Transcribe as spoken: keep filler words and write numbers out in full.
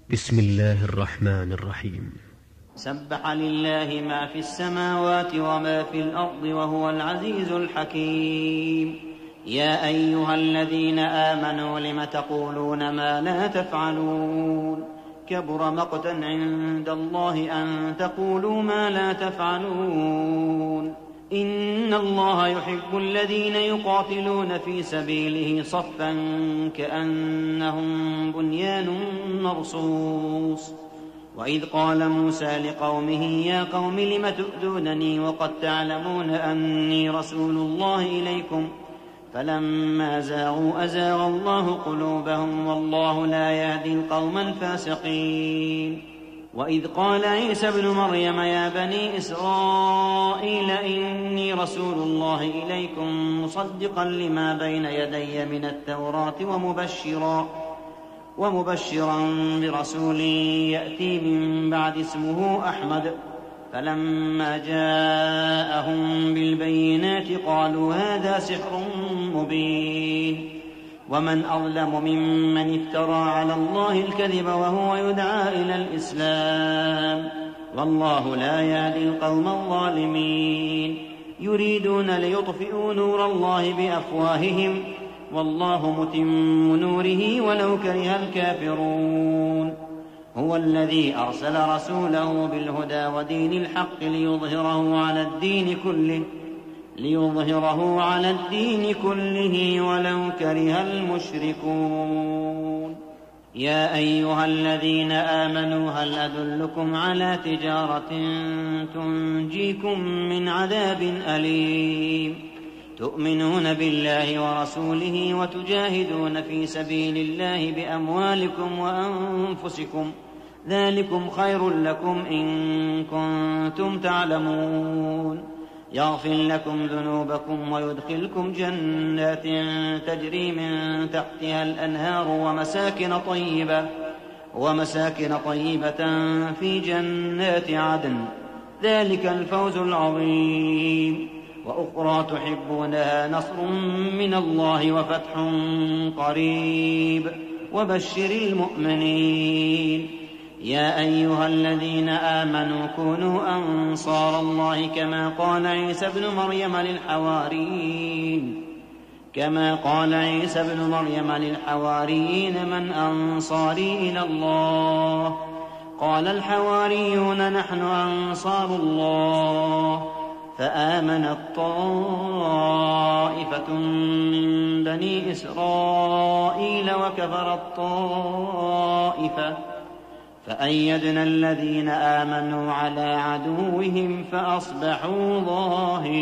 بسم الله الرحمن الرحيم. سبح لله ما في السماوات وما في الأرض وهو العزيز الحكيم. يا أيها الذين آمنوا لم تقولون ما لا تفعلون كبر مقتا عند الله أن تقولوا ما لا تفعلون. إن الله يحب الذين يقاتلون في سبيله صفا كأنهم بنيان مرصوص. وإذ قال موسى لقومه يا قوم لم تؤذونني وقد تعلمون أني رسول الله إليكم فلما زاغوا أزاغ الله قلوبهم والله لا يهدي القوم الفاسقين. وإذ قال عيسى ابن مريم يا بني إسرائيل إني رسول الله إليكم مصدقا لما بين يدي من التوراة ومبشرا ومبشرا برسول يأتي من بعد اسمه أحمد. فلما جاءهم بالبينات قالوا هذا سحر مبين. ومن أظلم ممن افترى على الله الكذب وهو يدعى إلى الإسلام والله لا يهدي القوم الظالمين. يريدون ليطفئوا نور الله بأفواههم والله متم نوره ولو كره الكافرون. هو الذي أرسل رسوله بالهدى ودين الحق ليظهره على الدين كله ليظهره على الدين كله ولو كره المشركون. يا أيها الذين آمنوا هل أدلكم على تجارة تنجيكم من عذاب أليم تؤمنون بالله ورسوله وتجاهدون في سبيل الله بأموالكم وأنفسكم ذلكم خير لكم إن كنتم تعلمون. يغفر لكم ذنوبكم ويدخلكم جنات تجري من تحتها الأنهار ومساكن طيبة ومساكن طيبة في جنات عدن ذلك الفوز العظيم. وأخرى تحبونها نصر من الله وفتح قريب وبشر المؤمنين. يا أيها الذين آمنوا كونوا أنصار الله كما قال عيسى ابن مريم للحواريين كما قال عيسى ابن مريم للحواريين من أنصاري إلى الله قال الحواريون نحن أنصار الله. فآمنت طائفة من بني إسرائيل وكفرت طائفة فأيدنا الذين آمنوا على عدوهم فأصبحوا ظاهرين.